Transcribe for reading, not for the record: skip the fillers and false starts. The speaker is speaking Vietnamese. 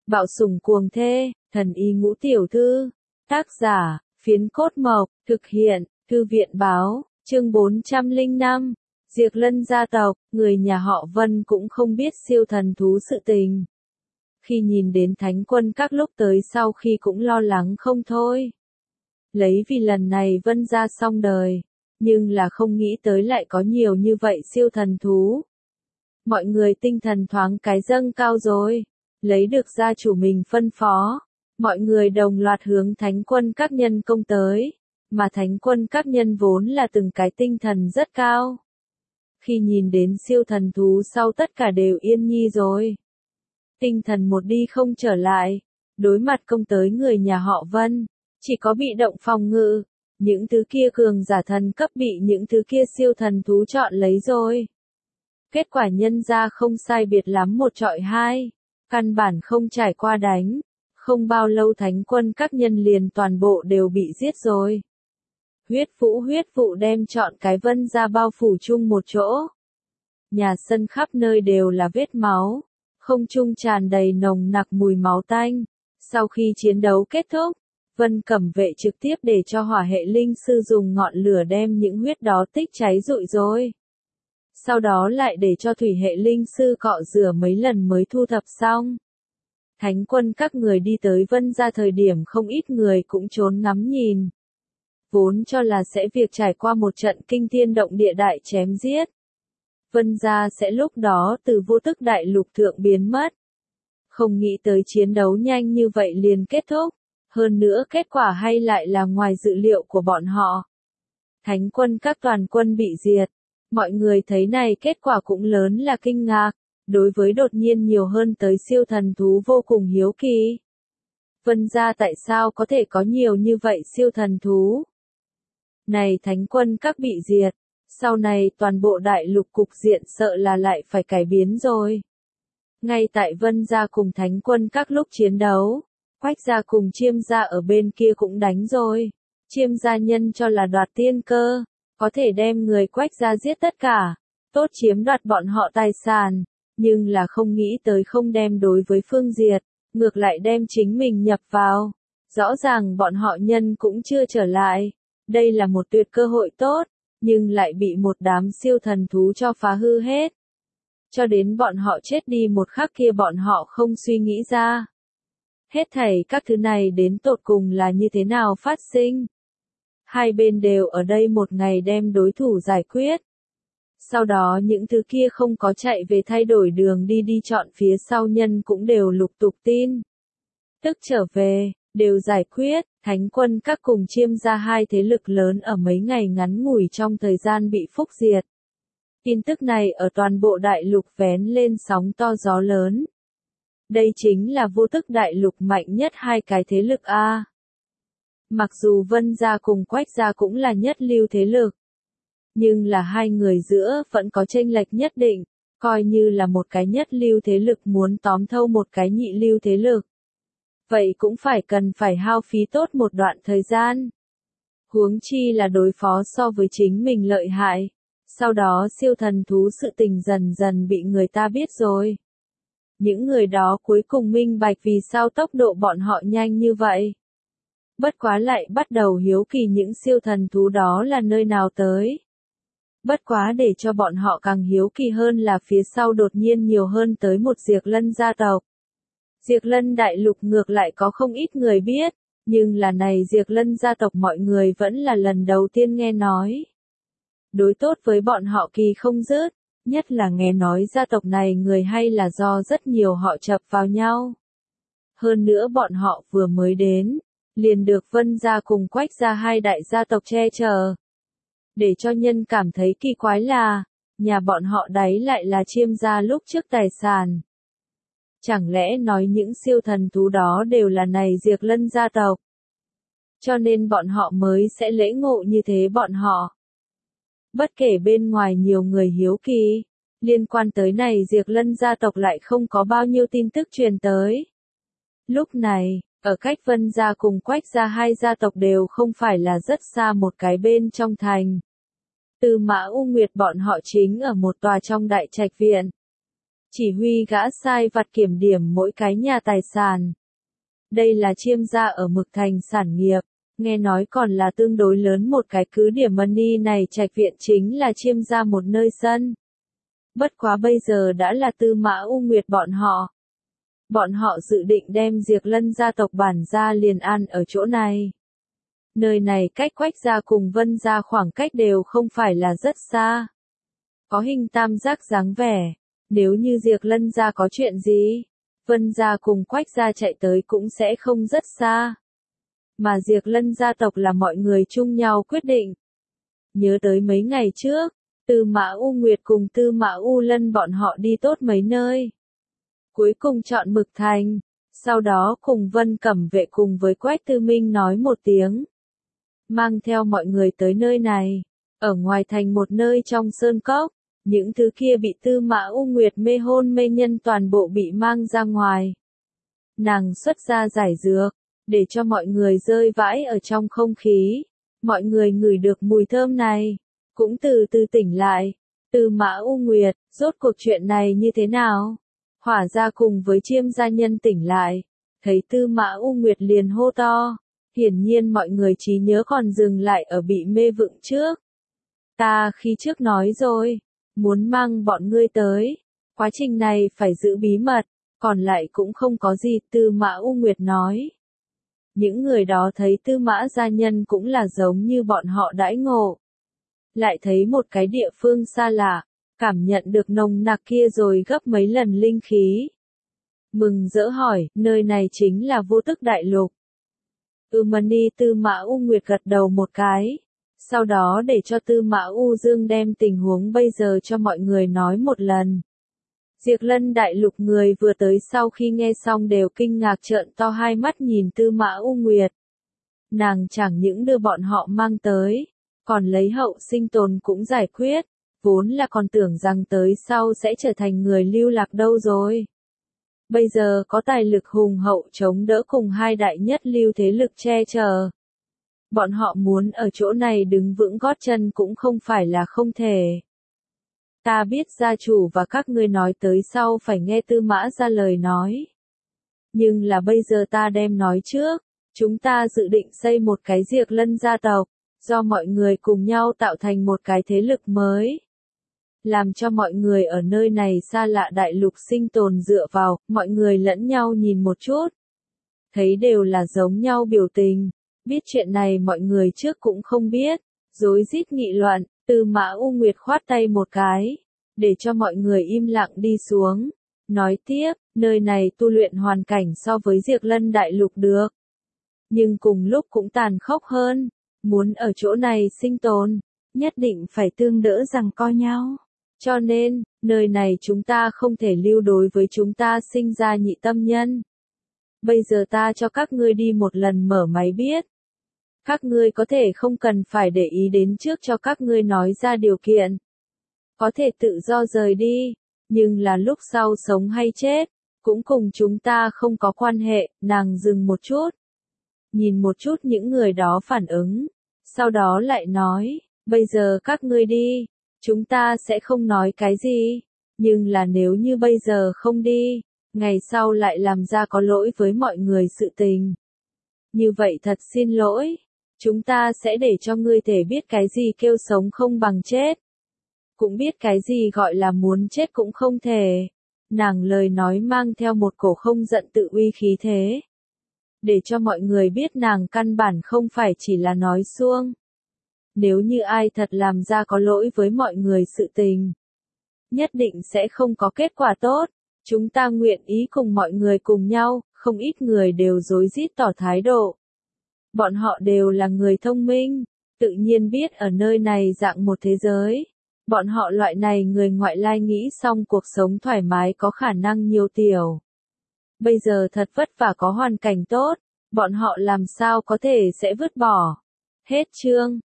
Bạo sủng cuồng thê, thần y ngũ tiểu thư. Tác giả, Phiến Cốt Mộc, thực hiện, Thư viện báo, chương 405. Diệp Lân gia tộc, người nhà họ Vân cũng không biết siêu thần thú sự tình. Khi nhìn đến thánh quân các lúc tới sau khi cũng lo lắng không thôi. Lấy vì lần này Vân gia xong đời, nhưng là không nghĩ tới lại có nhiều như vậy siêu thần thú. Mọi người tinh thần thoáng cái dâng cao rồi, lấy được gia chủ mình phân phó. Mọi người đồng loạt hướng thánh quân các nhân công tới, mà thánh quân các nhân vốn là từng cái tinh thần rất cao. Khi nhìn đến siêu thần thú sau tất cả đều yên nhi rồi. Tinh thần một đi không trở lại, đối mặt công tới người nhà họ Vân, chỉ có bị động phòng ngự, những thứ kia cường giả thần cấp bị những thứ kia siêu thần thú chọn lấy rồi. Kết quả nhân ra không sai biệt lắm một trọi hai, căn bản không trải qua đánh. Không bao lâu thánh quân các nhân liền toàn bộ đều bị giết rồi. Huyết vụ đem chọn cái Vân gia bao phủ chung một chỗ. Nhà sân khắp nơi đều là vết máu, không trung tràn đầy nồng nặc mùi máu tanh. Sau khi chiến đấu kết thúc, Vân Cẩm Vệ trực tiếp để cho hỏa hệ linh sư dùng ngọn lửa đem những huyết đó tích cháy rụi rồi. Sau đó lại để cho thủy hệ linh sư cọ rửa mấy lần mới thu thập xong. Thánh quân các người đi tới Vân gia thời điểm không ít người cũng trốn ngắm nhìn. Vốn cho là sẽ việc trải qua một trận kinh thiên động địa đại chém giết. Vân gia sẽ lúc đó từ vô tức đại lục thượng biến mất. Không nghĩ tới chiến đấu nhanh như vậy liền kết thúc. Hơn nữa kết quả hay lại là ngoài dự liệu của bọn họ. Thánh quân các toàn quân bị diệt. Mọi người thấy này kết quả cũng lớn là kinh ngạc. Đối với đột nhiên nhiều hơn tới siêu thần thú vô cùng hiếu kỳ. Vân gia tại sao có thể có nhiều như vậy siêu thần thú? Này thánh quân các bị diệt, sau này toàn bộ đại lục cục diện sợ là lại phải cải biến rồi. Ngay tại Vân gia cùng thánh quân các lúc chiến đấu, Quách gia cùng Chiêm gia ở bên kia cũng đánh rồi. Chiêm gia nhân cho là đoạt tiên cơ, có thể đem người Quách gia giết tất cả, tốt chiếm đoạt bọn họ tài sản. Nhưng là không nghĩ tới không đem đối với phương diệt, ngược lại đem chính mình nhập vào. Rõ ràng bọn họ nhân cũng chưa trở lại. Đây là một tuyệt cơ hội tốt, nhưng lại bị một đám siêu thần thú cho phá hư hết. Cho đến bọn họ chết đi một khắc kia bọn họ không suy nghĩ ra. Hết thảy các thứ này đến tột cùng là như thế nào phát sinh. Hai bên đều ở đây một ngày đem đối thủ giải quyết. Sau đó những thứ kia không có chạy về thay đổi đường đi chọn phía sau nhân cũng đều lục tục tin. Tức trở về, đều giải quyết, thánh quân các cùng Chiêm gia hai thế lực lớn ở mấy ngày ngắn ngủi trong thời gian bị phúc diệt. Tin tức này ở toàn bộ đại lục vén lên sóng to gió lớn. Đây chính là vô tức đại lục mạnh nhất hai cái thế lực A. Mặc dù Vân gia cùng Quách gia cũng là nhất lưu thế lực. Nhưng là hai người giữa vẫn có chênh lệch nhất định, coi như là một cái nhất lưu thế lực muốn tóm thâu một cái nhị lưu thế lực. Vậy cũng cần phải hao phí tốt một đoạn thời gian. Huống chi là đối phó so với chính mình lợi hại. Sau đó siêu thần thú sự tình dần dần bị người ta biết rồi. Những người đó cuối cùng minh bạch vì sao tốc độ bọn họ nhanh như vậy. Bất quá lại bắt đầu hiếu kỳ những siêu thần thú đó là nơi nào tới. Bất quá để cho bọn họ càng hiếu kỳ hơn là phía sau đột nhiên nhiều hơn tới một Diệp Lân gia tộc. Diệp Lân đại lục ngược lại có không ít người biết, nhưng là này Diệp Lân gia tộc mọi người vẫn là lần đầu tiên nghe nói. Đối tốt với bọn họ kỳ không dứt, nhất là nghe nói gia tộc này người hay là do rất nhiều họ chập vào nhau. Hơn nữa bọn họ vừa mới đến, liền được Vân gia cùng Quách gia hai đại gia tộc che chở. Để cho nhân cảm thấy kỳ quái là, nhà bọn họ đấy lại là Chiêm gia lúc trước tài sản. Chẳng lẽ nói những siêu thần thú đó đều là này Diệp Lân gia tộc. Cho nên bọn họ mới sẽ lễ ngộ như thế bọn họ. Bất kể bên ngoài nhiều người hiếu kỳ, liên quan tới này Diệp Lân gia tộc lại không có bao nhiêu tin tức truyền tới. Lúc này, ở cách Vân gia cùng Quách gia hai gia tộc đều không phải là rất xa một cái bên trong thành. Tư Mã U Nguyệt bọn họ chính ở một tòa trong đại trạch viện. chỉ huy gã sai vặt kiểm điểm mỗi cái nhà tài sản. Đây là Chiêm gia ở Mực Thành sản nghiệp, nghe nói còn là tương đối lớn một cái cứ điểm money này. Trạch viện chính là Chiêm gia một nơi sân. Bất quá bây giờ đã là Tư Mã U Nguyệt bọn họ. Bọn họ dự định đem Diệp Lân gia tộc bản gia liền an ở chỗ này. Nơi này cách Quách gia cùng Vân gia khoảng cách đều không phải là rất xa. Có hình tam giác dáng vẻ, nếu như Diệp Lân gia có chuyện gì, Vân gia cùng Quách gia chạy tới cũng sẽ không rất xa. Mà Diệp Lân gia tộc là mọi người chung nhau quyết định. Nhớ tới mấy ngày trước, Tư Mã U Nguyệt cùng Tư Mã U Lân bọn họ đi tốt mấy nơi. Cuối cùng chọn Mực Thành, sau đó cùng Vân Cẩm Vệ cùng với Quách Tư Minh nói một tiếng. Mang theo mọi người tới nơi này, ở ngoài thành một nơi trong sơn cốc, những thứ kia bị Tư Mã U Nguyệt mê hôn mê nhân toàn bộ bị mang ra ngoài. Nàng xuất ra giải dược, để cho mọi người rơi vãi ở trong không khí. Mọi người ngửi được mùi thơm này, cũng từ từ tỉnh lại. Tư Mã U Nguyệt, rốt cuộc chuyện này như thế nào? Hỏa gia cùng với Chiêm gia nhân tỉnh lại, thấy Tư Mã U Nguyệt liền hô to. Hiển nhiên mọi người trí nhớ còn dừng lại ở bị mê vựng trước. Ta khi trước nói rồi, muốn mang bọn ngươi tới. Quá trình này phải giữ bí mật, còn lại cũng không có gì. Tư Mã U Nguyệt nói. Những người đó thấy Tư Mã gia nhân cũng là giống như bọn họ đãi ngộ. Lại thấy một cái địa phương xa lạ, cảm nhận được nồng nặc kia rồi gấp mấy lần linh khí. Mừng rỡ hỏi, nơi này chính là Vô Tức Đại Lục. Mani. Tư Mã U Nguyệt gật đầu một cái. Sau đó để cho Tư Mã U Dương đem tình huống bây giờ cho mọi người nói một lần. Diệp Lân Đại Lục người vừa tới sau khi nghe xong đều kinh ngạc trợn to hai mắt nhìn Tư Mã U Nguyệt. Nàng chẳng những đưa bọn họ mang tới, còn lấy hậu sinh tồn cũng giải quyết, vốn là còn tưởng rằng tới sau sẽ trở thành người lưu lạc đâu rồi. Bây giờ có tài lực hùng hậu chống đỡ cùng hai đại nhất lưu thế lực che chở. Bọn họ muốn ở chỗ này đứng vững gót chân cũng không phải là không thể. Ta biết gia chủ và các ngươi nói tới sau phải nghe Tư Mã ra lời nói. Nhưng là bây giờ ta đem nói trước, chúng ta dự định xây một cái Diệp Lân gia tộc, do mọi người cùng nhau tạo thành một cái thế lực mới. Làm cho mọi người ở nơi này xa lạ đại lục sinh tồn dựa vào, mọi người lẫn nhau nhìn một chút. Thấy đều là giống nhau biểu tình, biết chuyện này mọi người trước cũng không biết, rối rít nghị luận. Tư Mã U Nguyệt khoát tay một cái, để cho mọi người im lặng đi xuống. Nói tiếp, nơi này tu luyện hoàn cảnh so với Diệp Lân Đại Lục được. Nhưng cùng lúc cũng tàn khốc hơn, muốn ở chỗ này sinh tồn, nhất định phải tương đỡ giằng co nhau. Cho nên, nơi này chúng ta không thể lưu đối với chúng ta sinh ra nhị tâm nhân. Bây giờ ta cho các ngươi đi một lần mở máy biết. Các ngươi có thể không cần phải để ý đến trước cho các ngươi nói ra điều kiện. Có thể tự do rời đi, nhưng là lúc sau sống hay chết, cũng cùng chúng ta không có quan hệ. Nàng dừng một chút, nhìn một chút những người đó phản ứng, sau đó lại nói, bây giờ các ngươi đi, chúng ta sẽ không nói cái gì, nhưng là nếu như bây giờ không đi, ngày sau lại làm ra có lỗi với mọi người sự tình. Như vậy thật xin lỗi. Chúng ta sẽ để cho ngươi thể biết cái gì kêu sống không bằng chết. Cũng biết cái gì gọi là muốn chết cũng không thể. Nàng lời nói mang theo một cổ không giận tự uy khí thế. Để cho mọi người biết nàng căn bản không phải chỉ là nói suông. Nếu như ai thật làm ra có lỗi với mọi người sự tình, nhất định sẽ không có kết quả tốt. Chúng ta nguyện ý cùng mọi người cùng nhau, không ít người đều rối rít tỏ thái độ. Bọn họ đều là người thông minh, tự nhiên biết ở nơi này dạng một thế giới. Bọn họ loại này người ngoại lai nghĩ xong cuộc sống thoải mái có khả năng nhiều tiểu. Bây giờ thật vất vả có hoàn cảnh tốt, bọn họ làm sao có thể sẽ vứt bỏ. Hết chương.